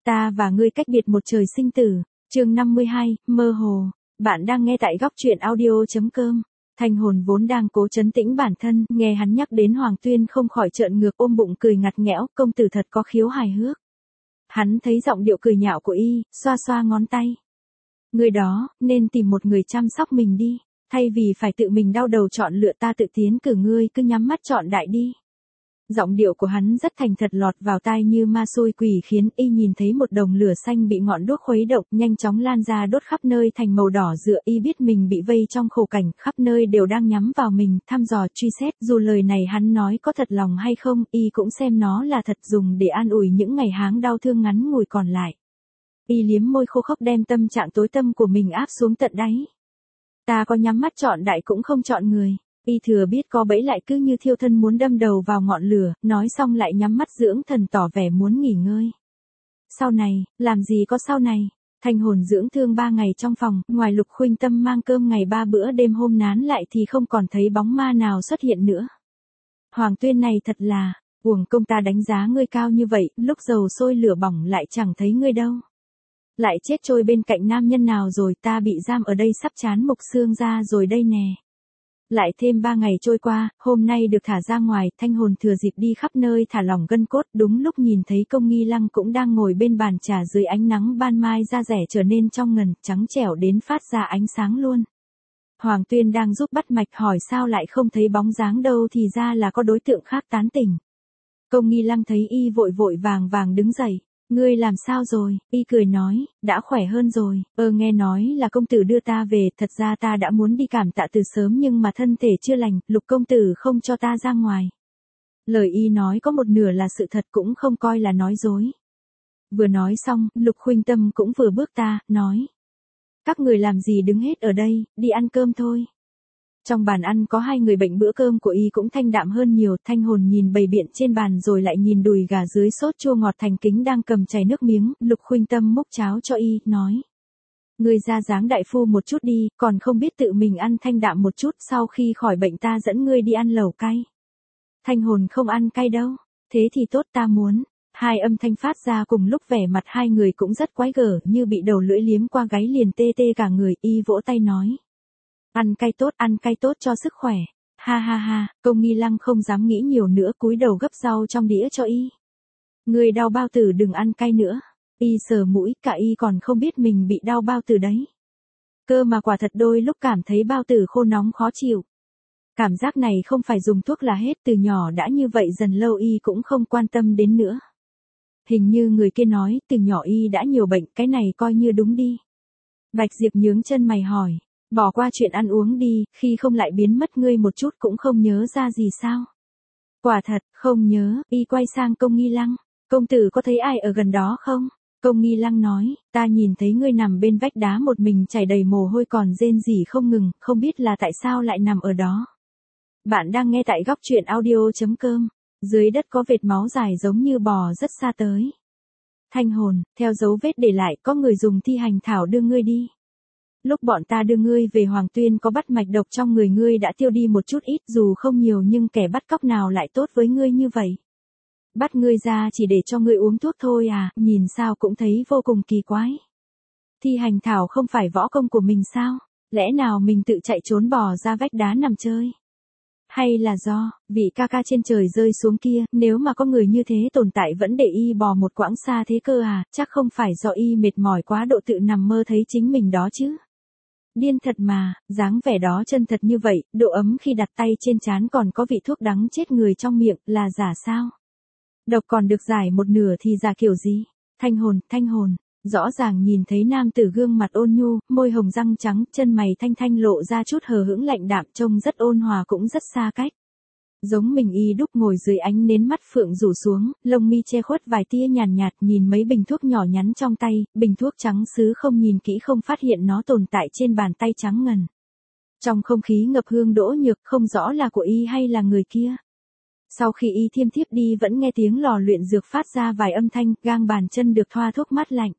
Ta và ngươi cách biệt một trời sinh tử. Chương 52, mơ hồ. Bạn đang nghe tại góc truyện audio.com. Thanh hồn vốn đang cố trấn tĩnh bản thân, nghe hắn nhắc đến Hoàng Tuyên không khỏi trợn ngược ôm bụng cười ngặt nghẽo, công tử thật có khiếu hài hước. Hắn thấy giọng điệu cười nhạo của y, xoa xoa ngón tay. Người đó, nên tìm một người chăm sóc mình đi, thay vì phải tự mình đau đầu chọn lựa, ta tự tiến cử, ngươi cứ nhắm mắt chọn đại đi. Giọng điệu của hắn rất thành thật lọt vào tai như ma xôi quỷ khiến, y nhìn thấy một đồng lửa xanh bị ngọn đuốc khuấy động, nhanh chóng lan ra đốt khắp nơi thành màu đỏ rựa, y biết mình bị vây trong khổ cảnh, khắp nơi đều đang nhắm vào mình, thăm dò truy xét, dù lời này hắn nói có thật lòng hay không, y cũng xem nó là thật, dùng để an ủi những ngày tháng đau thương ngắn ngủi còn lại. Y liếm môi khô khốc đem tâm trạng tối tâm của mình áp xuống tận đáy. Ta có nhắm mắt chọn đại cũng không chọn người. Y thừa biết có bẫy lại cứ như thiêu thân muốn đâm đầu vào ngọn lửa, nói xong lại nhắm mắt dưỡng thần tỏ vẻ muốn nghỉ ngơi. Sau này, làm gì có sau này, Thanh hồn dưỡng thương 3 ngày trong phòng, ngoài Lục Khuynh Tâm mang cơm ngày 3 bữa đêm hôm nán lại thì không còn thấy bóng ma nào xuất hiện nữa. Hoàng Tuyên này thật là, uổng công ta đánh giá ngươi cao như vậy, lúc dầu sôi lửa bỏng lại chẳng thấy ngươi đâu. Lại chết trôi bên cạnh nam nhân nào rồi, ta bị giam ở đây sắp chán mục xương ra rồi đây nè. Lại thêm 3 ngày trôi qua, hôm nay được thả ra ngoài, Thanh hồn thừa dịp đi khắp nơi thả lỏng gân cốt, đúng lúc nhìn thấy Công Nghi Lăng cũng đang ngồi bên bàn trà dưới ánh nắng ban mai, da rẻ trở nên trong ngần, trắng trẻo đến phát ra ánh sáng luôn. Hoàng Tuyên đang giúp bắt mạch, hỏi sao lại không thấy bóng dáng đâu, thì ra là có đối tượng khác tán tỉnh. Công Nghi Lăng thấy y vội vội vàng vàng đứng dậy. Ngươi làm sao rồi? Y cười nói, đã khỏe hơn rồi. Nghe nói là công tử đưa ta về, thật ra ta đã muốn đi cảm tạ từ sớm nhưng mà thân thể chưa lành, Lục công tử không cho ta ra ngoài. Lời y nói có một nửa là sự thật, cũng không coi là nói dối. Vừa nói xong, Lục Khuynh Tâm cũng vừa bước ta, nói. Các người làm gì đứng hết ở đây, đi ăn cơm thôi. Trong bàn ăn có 2 người bệnh, bữa cơm của y cũng thanh đạm hơn nhiều. Thanh hồn nhìn bày biện trên bàn rồi lại nhìn đùi gà dưới sốt chua ngọt thành kính đang cầm chảy nước miếng. Lục Khuynh Tâm múc cháo cho y, nói. Ngươi ra dáng đại phu một chút đi, còn không biết tự mình ăn thanh đạm một chút, sau khi khỏi bệnh ta dẫn ngươi đi ăn lẩu cay. Thanh hồn không ăn cay đâu. Thế thì tốt, ta muốn. 2 âm thanh phát ra cùng lúc, vẻ mặt 2 người cũng rất quái gở, như bị đầu lưỡi liếm qua gáy liền tê tê cả người. Y vỗ tay nói. Ăn cay tốt cho sức khỏe. Ha ha ha, Công Nghi Lăng không dám nghĩ nhiều nữa, cúi đầu gấp rau trong đĩa cho y. Người đau bao tử đừng ăn cay nữa. Y sờ mũi, cả y còn không biết mình bị đau bao tử đấy. Cơ mà quả thật đôi lúc cảm thấy bao tử khô nóng khó chịu. Cảm giác này không phải dùng thuốc là hết, từ nhỏ đã như vậy, dần lâu y cũng không quan tâm đến nữa. Hình như người kia nói, từ nhỏ y đã nhiều bệnh, cái này coi như đúng đi. Bạch Diệp nhướng chân mày hỏi. Bỏ qua chuyện ăn uống đi, khi không lại biến mất, ngươi một chút cũng không nhớ ra gì sao? Quả thật, không nhớ. Y quay sang Công Nghi Lăng. Công tử có thấy ai ở gần đó không? Công Nghi Lăng nói, ta nhìn thấy ngươi nằm bên vách đá một mình, chảy đầy mồ hôi còn rên rỉ không ngừng, không biết là tại sao lại nằm ở đó. Bạn đang nghe tại góc truyện audio.com. Dưới đất có vệt máu dài giống như bò rất xa tới. Thanh hồn, theo dấu vết để lại, có người dùng thi hành thảo đưa ngươi đi. Lúc bọn ta đưa ngươi về, Hoàng Tuyên có bắt mạch độc trong người ngươi đã tiêu đi một chút ít, dù không nhiều nhưng kẻ bắt cóc nào lại tốt với ngươi như vậy. Bắt ngươi ra chỉ để cho ngươi uống thuốc thôi à, nhìn sao cũng thấy vô cùng kỳ quái. Thi hành thảo không phải võ công của mình sao? Lẽ nào mình tự chạy trốn bò ra vách đá nằm chơi? Hay là do, vị ca ca trên trời rơi xuống kia, nếu mà có người như thế tồn tại vẫn để y bò một quãng xa thế cơ à, chắc không phải do y mệt mỏi quá độ tự nằm mơ thấy chính mình đó chứ. Điên thật mà, dáng vẻ đó chân thật như vậy, độ ấm khi đặt tay trên trán còn có vị thuốc đắng chết người trong miệng, là giả sao? Độc còn được giải một nửa thì giả kiểu gì? Thanh hồn, rõ ràng nhìn thấy nam tử gương mặt ôn nhu, môi hồng răng trắng, chân mày thanh thanh lộ ra chút hờ hững lạnh đạm, trông rất ôn hòa cũng rất xa cách. Giống mình y đúc ngồi dưới ánh nến, mắt phượng rủ xuống, lông mi che khuất vài tia nhàn nhạt, nhìn mấy bình thuốc nhỏ nhắn trong tay, bình thuốc trắng sứ không nhìn kỹ không phát hiện nó tồn tại trên bàn tay trắng ngần. Trong không khí ngập hương đỗ nhược, không rõ là của y hay là người kia. Sau khi y thiêm thiếp đi vẫn nghe tiếng lò luyện dược phát ra vài âm thanh, gang bàn chân được thoa thuốc mát lạnh.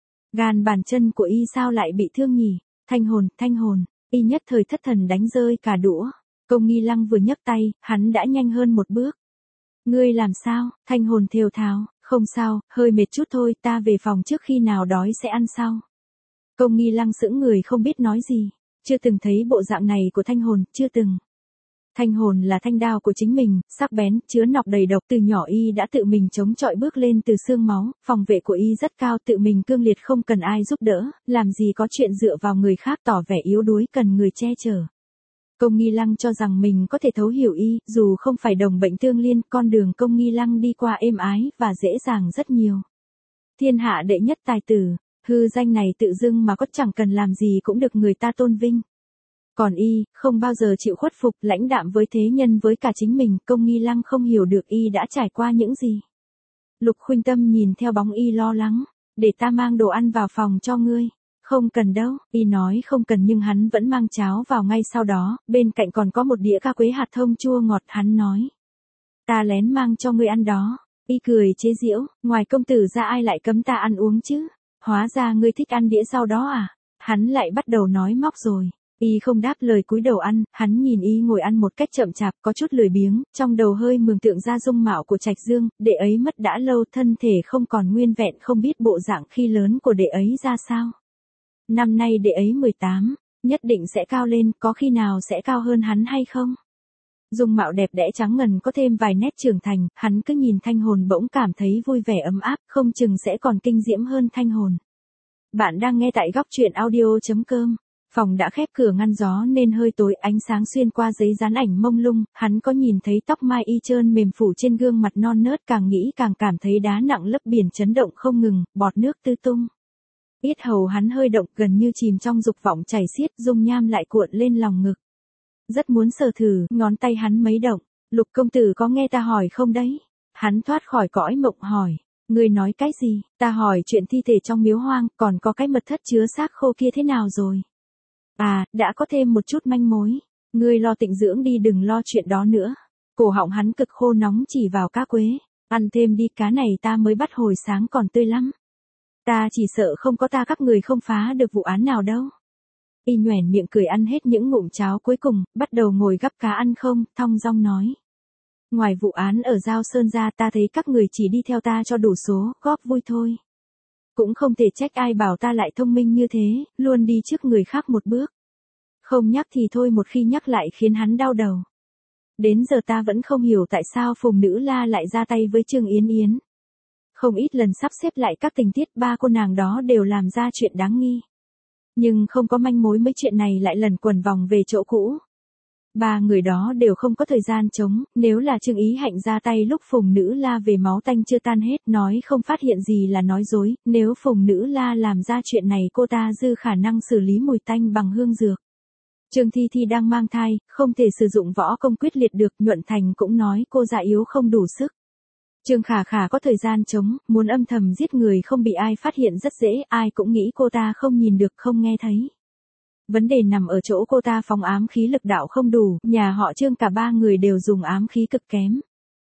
Gan bàn chân của y sao lại bị thương nhỉ? Thanh hồn, y nhất thời thất thần đánh rơi cả đũa. Công Nghi Lăng vừa nhấc tay, hắn đã nhanh hơn một bước. Ngươi làm sao? Thanh hồn thều thào, Không sao, hơi mệt chút thôi, ta về phòng trước, khi nào đói sẽ ăn sau. Công Nghi Lăng sững người không biết nói gì. Chưa từng thấy bộ dạng này của Thanh Hồn, chưa từng. Thanh Hồn là thanh đao của chính mình, sắc bén, chứa nọc đầy độc. Từ nhỏ y đã tự mình chống chọi bước lên từ xương máu, phòng vệ của y rất cao, tự mình cương liệt không cần ai giúp đỡ, làm gì có chuyện dựa vào người khác tỏ vẻ yếu đuối cần người che chở. Công Nghi Lăng cho rằng mình có thể thấu hiểu y, dù không phải đồng bệnh tương liên, con đường Công Nghi Lăng đi qua êm ái và dễ dàng rất nhiều. Thiên hạ đệ nhất tài tử, hư danh này tự dưng mà có, chẳng cần làm gì cũng được người ta tôn vinh. Còn y, không bao giờ chịu khuất phục, lãnh đạm với thế nhân với cả chính mình. Công Nghi Lăng không hiểu được y đã trải qua những gì. Lục Khuynh Tâm nhìn theo bóng y lo lắng, để ta mang đồ ăn vào phòng cho ngươi. Không cần đâu, y nói không cần nhưng hắn vẫn mang cháo vào ngay sau đó, bên cạnh còn có một đĩa cá quế hạt thông chua ngọt, hắn nói. Ta lén mang cho ngươi ăn đó. Y cười chế giễu, ngoài công tử ra ai lại cấm ta ăn uống chứ? Hóa ra ngươi thích ăn đĩa sau đó à? Hắn lại bắt đầu nói móc rồi. Y không đáp lời, cúi đầu ăn, hắn nhìn y ngồi ăn một cách chậm chạp, có chút lười biếng, trong đầu hơi mường tượng ra dung mạo của Trạch Dương, đệ ấy mất đã lâu, thân thể không còn nguyên vẹn, không biết bộ dạng khi lớn của đệ ấy ra sao. Năm nay đệ ấy 18, nhất định sẽ cao lên, có khi nào sẽ cao hơn hắn hay không? Dung mạo đẹp đẽ trắng ngần có thêm vài nét trưởng thành, hắn cứ nhìn Thanh Hồn bỗng cảm thấy vui vẻ ấm áp, không chừng sẽ còn kinh diễm hơn Thanh Hồn. Bạn đang nghe tại góc truyện audio.com. Phòng đã khép cửa ngăn gió nên hơi tối, ánh sáng xuyên qua giấy dán ảnh mông lung, hắn có nhìn thấy tóc mai y trơn mềm phủ trên gương mặt non nớt, càng nghĩ càng cảm thấy đá nặng lấp biển chấn động không ngừng, bọt nước tư tung. Yết hầu hắn hơi động, gần như chìm trong dục vọng chảy xiết, dung nham lại cuộn lên lòng ngực. Rất muốn sờ thử, ngón tay hắn mấy động. Lục công tử có nghe ta hỏi không đấy? Hắn thoát khỏi cõi mộng hỏi. Ngươi nói cái gì? Ta hỏi chuyện thi thể trong miếu hoang, còn có cái mật thất chứa xác khô kia thế nào rồi? À, đã có thêm một chút manh mối. Ngươi lo tịnh dưỡng đi, đừng lo chuyện đó nữa. Cổ họng hắn cực khô nóng chỉ vào cá quế. Ăn thêm đi, cá này ta mới bắt hồi sáng còn tươi lắm. Ta chỉ sợ không có ta các người không phá được vụ án nào đâu. Y nhoẻn miệng cười ăn hết những ngụm cháo cuối cùng, bắt đầu ngồi gắp cá ăn không, thong dong nói. Ngoài vụ án ở Giao Sơn ra, ta thấy các người chỉ đi theo ta cho đủ số, góp vui thôi. Cũng không thể trách ai bảo ta lại thông minh như thế, luôn đi trước người khác một bước. Không nhắc thì thôi, một khi nhắc lại khiến hắn đau đầu. Đến giờ ta vẫn không hiểu tại sao Phùng Nữ La lại ra tay với Trương Yến Yến. Không ít lần sắp xếp lại các tình tiết, ba cô nàng đó đều làm ra chuyện đáng nghi. Nhưng không có manh mối, mấy chuyện này lại lần quẩn vòng về chỗ cũ. Ba người đó đều không có thời gian trống, nếu là Trương Ý Hạnh ra tay lúc Phùng Nữ La về máu tanh chưa tan hết, nói không phát hiện gì là nói dối, nếu Phùng Nữ La làm ra chuyện này cô ta dư khả năng xử lý mùi tanh bằng hương dược. Trương Thi Thi đang mang thai, không thể sử dụng võ công quyết liệt được, Nhuận Thành cũng nói cô già yếu không đủ sức. Trương Khả Khả có thời gian trống, muốn âm thầm giết người không bị ai phát hiện rất dễ, ai cũng nghĩ cô ta không nhìn được không nghe thấy. Vấn đề nằm ở chỗ cô ta phóng ám khí lực đạo không đủ, nhà họ Trương cả ba người đều dùng ám khí cực kém.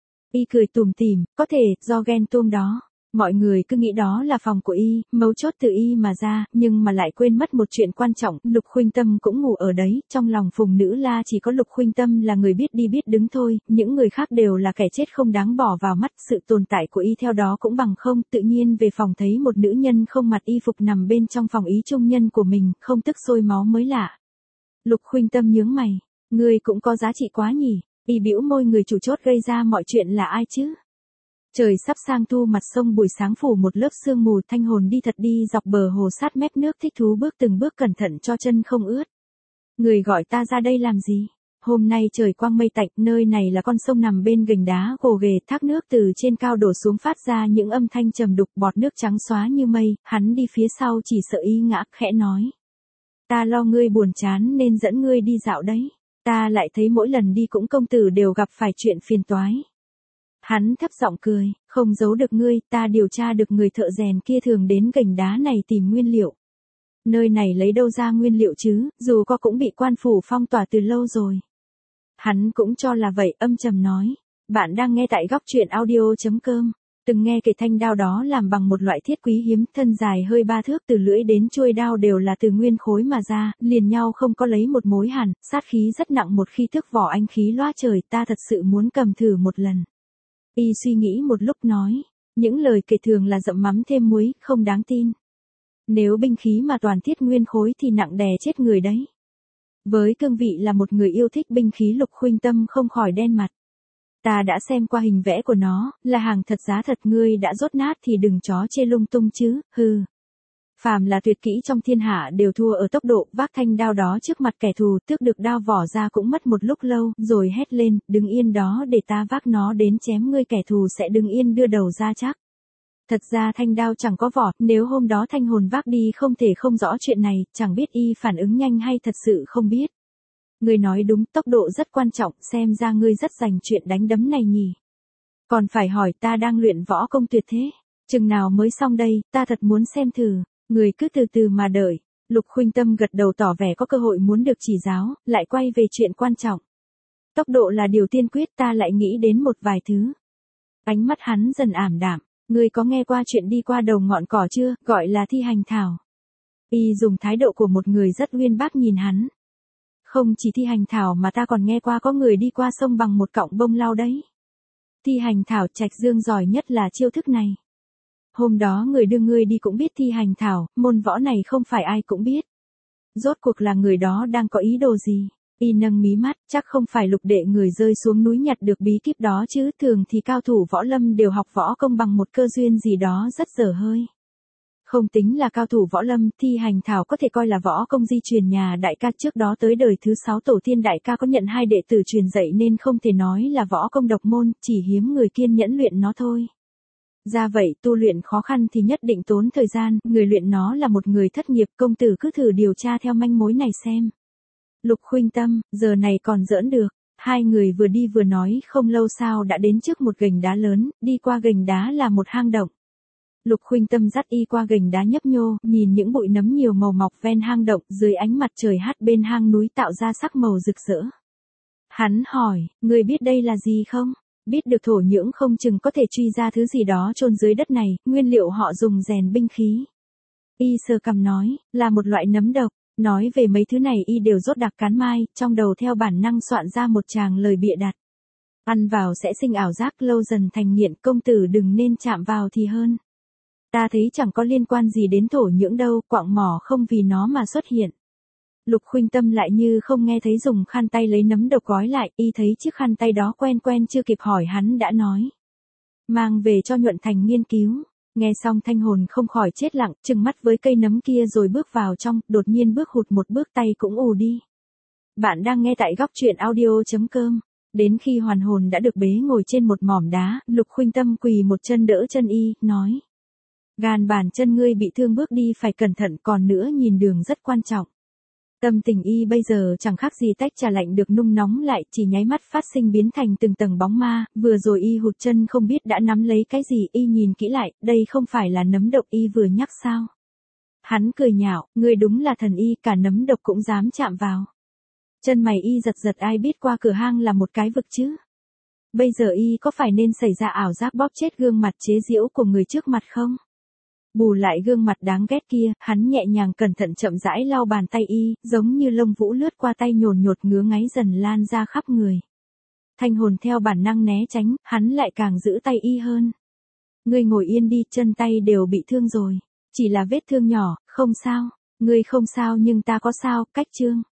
Y cười tủm tỉm, có thể do ghen tuông đó. Mọi người cứ nghĩ đó là phòng của y, mấu chốt từ y mà ra, nhưng mà lại quên mất một chuyện quan trọng, Lục Khuynh Tâm cũng ngủ ở đấy, trong lòng Phùng Nữ La chỉ có Lục Khuynh Tâm là người biết đi biết đứng thôi, những người khác đều là kẻ chết không đáng bỏ vào mắt, sự tồn tại của y theo đó cũng bằng không, tự nhiên về phòng thấy một nữ nhân không mặc y phục nằm bên trong phòng ý trung nhân của mình, không tức sôi máu mới lạ. Lục Khuynh Tâm nhướng mày, người cũng có giá trị quá nhỉ, y bĩu môi, người chủ chốt gây ra mọi chuyện là ai chứ? Trời sắp sang thu, mặt sông buổi sáng phủ một lớp sương mù, Thanh Hồn đi thật đi dọc bờ hồ sát mép nước, thích thú bước từng bước cẩn thận cho chân không ướt. Người gọi ta ra đây làm gì? Hôm nay trời quang mây tạnh, nơi này là con sông nằm bên gành đá gồ ghề, thác nước từ trên cao đổ xuống phát ra những âm thanh trầm đục, bọt nước trắng xóa như mây, hắn đi phía sau chỉ sợ y ngã, khẽ nói. Ta lo ngươi buồn chán nên dẫn ngươi đi dạo đấy. Ta lại thấy mỗi lần đi cũng công tử đều gặp phải chuyện phiền toái. Hắn thấp giọng cười, không giấu được ngươi, ta điều tra được người thợ rèn kia thường đến gành đá này tìm nguyên liệu. Nơi này lấy đâu ra nguyên liệu chứ, dù có cũng bị quan phủ phong tỏa từ lâu rồi. Hắn cũng cho là vậy, âm trầm nói. Bạn đang nghe tại góc truyện audio.com. Từng nghe kể thanh đao đó làm bằng một loại thiết quý hiếm, thân dài hơi 3 thước, từ lưỡi đến chuôi đao đều là từ nguyên khối mà ra, liền nhau không có lấy một mối hàn, sát khí rất nặng, một khi thức vỏ anh khí loa trời, ta thật sự muốn cầm thử một lần. Y suy nghĩ một lúc nói, Những lời kể thường là dậm mắm thêm muối, không đáng tin. Nếu binh khí mà toàn thiết nguyên khối thì nặng đè chết người đấy. Với cương vị là một người yêu thích binh khí, Lục Khuynh Tâm không khỏi đen mặt. Ta đã xem qua hình vẽ của nó, là hàng thật giá thật, ngươi đã dốt nát thì đừng chó chê lung tung chứ, hừ. Phàm là tuyệt kỹ trong thiên hạ đều thua ở tốc độ, vác thanh đao đó trước mặt kẻ thù, tước được đao vỏ ra cũng mất một lúc lâu, rồi hét lên, đứng yên đó để ta vác nó đến chém ngươi, kẻ thù sẽ đứng yên đưa đầu ra chắc. Thật ra thanh đao chẳng có vỏ, nếu hôm đó Thanh Hồn vác đi không thể không rõ chuyện này, chẳng biết y phản ứng nhanh hay thật sự không biết. Ngươi nói đúng, tốc độ rất quan trọng, xem ra ngươi rất dành chuyện đánh đấm này nhỉ. Còn phải hỏi, ta đang luyện võ công tuyệt thế, chừng nào mới xong đây, ta thật muốn xem thử. Người cứ từ từ mà đợi. Lục Khuynh Tâm gật đầu tỏ vẻ có cơ hội muốn được chỉ giáo, lại quay về chuyện quan trọng. Tốc độ là điều tiên quyết, ta lại nghĩ đến một vài thứ. Ánh mắt hắn dần ảm đạm. Ngươi có nghe qua chuyện đi qua đầu ngọn cỏ chưa, gọi là thi hành thảo. Y dùng thái độ của một người rất uyên bác nhìn hắn. Không chỉ thi hành thảo mà ta còn nghe qua có người đi qua sông bằng một cọng bông lau đấy. Thi hành thảo, Trạch Dương giỏi nhất là chiêu thức này. Hôm đó người đưa ngươi đi cũng biết thi hành thảo, môn võ này không phải ai cũng biết. Rốt cuộc là người đó đang có ý đồ gì? Y nâng mí mắt, chắc không phải Lục đệ người rơi xuống núi nhặt được bí kíp đó chứ, thường thì cao thủ võ lâm đều học võ công bằng một cơ duyên gì đó rất dở hơi. Không tính là cao thủ võ lâm, thi hành thảo có thể coi là võ công di truyền nhà đại ca, trước đó tới đời thứ 6 tổ tiên đại ca có nhận 2 đệ tử truyền dạy nên không thể nói là võ công độc môn, chỉ hiếm người kiên nhẫn luyện nó thôi. Ra vậy, tu luyện khó khăn thì nhất định tốn thời gian, người luyện nó là một người thất nghiệp, công tử cứ thử điều tra theo manh mối này xem. Lục Khuynh Tâm, giờ này còn giỡn được. Hai người vừa đi vừa nói, không lâu sau đã đến trước một gành đá lớn, đi qua gành đá là một hang động. Lục Khuynh Tâm dắt y qua gành đá nhấp nhô, nhìn những bụi nấm nhiều màu mọc ven hang động, dưới ánh mặt trời hắt bên hang núi tạo ra sắc màu rực rỡ. Hắn hỏi, người biết đây là gì không? Biết được thổ nhưỡng không chừng có thể truy ra thứ gì đó chôn dưới đất này, nguyên liệu họ dùng rèn binh khí. Y sờ cằm nói, là một loại nấm độc. Nói về mấy thứ này y đều rốt đặc cán mai, trong đầu theo bản năng soạn ra một tràng lời bịa đặt. Ăn vào sẽ sinh ảo giác, lâu dần thành nghiện, công tử đừng nên chạm vào thì hơn. Ta thấy chẳng có liên quan gì đến thổ nhưỡng đâu, quạng mỏ không vì nó mà xuất hiện. Lục Khuynh Tâm lại như không nghe thấy, dùng khăn tay lấy nấm độc gói lại, y thấy chiếc khăn tay đó quen quen, chưa kịp hỏi hắn đã nói. Mang về cho Nhuận Thành nghiên cứu. Nghe xong Thanh Hồn không khỏi chết lặng, trừng mắt với cây nấm kia rồi bước vào trong, đột nhiên bước hụt một bước, tay cũng ù đi. Bạn đang nghe tại góc truyện audio.com. Đến khi hoàn hồn đã được bế ngồi trên một mỏm đá, Lục Khuynh Tâm quỳ một chân đỡ chân y, nói. Gan bàn chân ngươi bị thương, bước đi phải cẩn thận, còn nữa nhìn đường rất quan trọng. Tâm tình y bây giờ chẳng khác gì tách trà lạnh được nung nóng lại, chỉ nháy mắt phát sinh biến thành từng tầng bóng ma, vừa rồi y hụt chân không biết đã nắm lấy cái gì, y nhìn kỹ lại, đây không phải là nấm độc y vừa nhắc sao? Hắn cười nhạo, ngươi đúng là thần y, cả nấm độc cũng dám chạm vào. Chân mày y giật giật, ai biết qua cửa hang là một cái vực chứ? Bây giờ y có phải nên xảy ra ảo giác bóp chết gương mặt chế giễu của người trước mặt không? Bù lại gương mặt đáng ghét kia, hắn nhẹ nhàng cẩn thận chậm rãi lau bàn tay y, giống như lông vũ lướt qua tay nhồn nhột ngứa ngáy dần lan ra khắp người. Thanh Hồn theo bản năng né tránh, hắn lại càng giữ tay y hơn. Ngươi ngồi yên đi, chân tay đều bị thương rồi. Chỉ là vết thương nhỏ, không sao. Ngươi không sao nhưng ta có sao, cách Trương.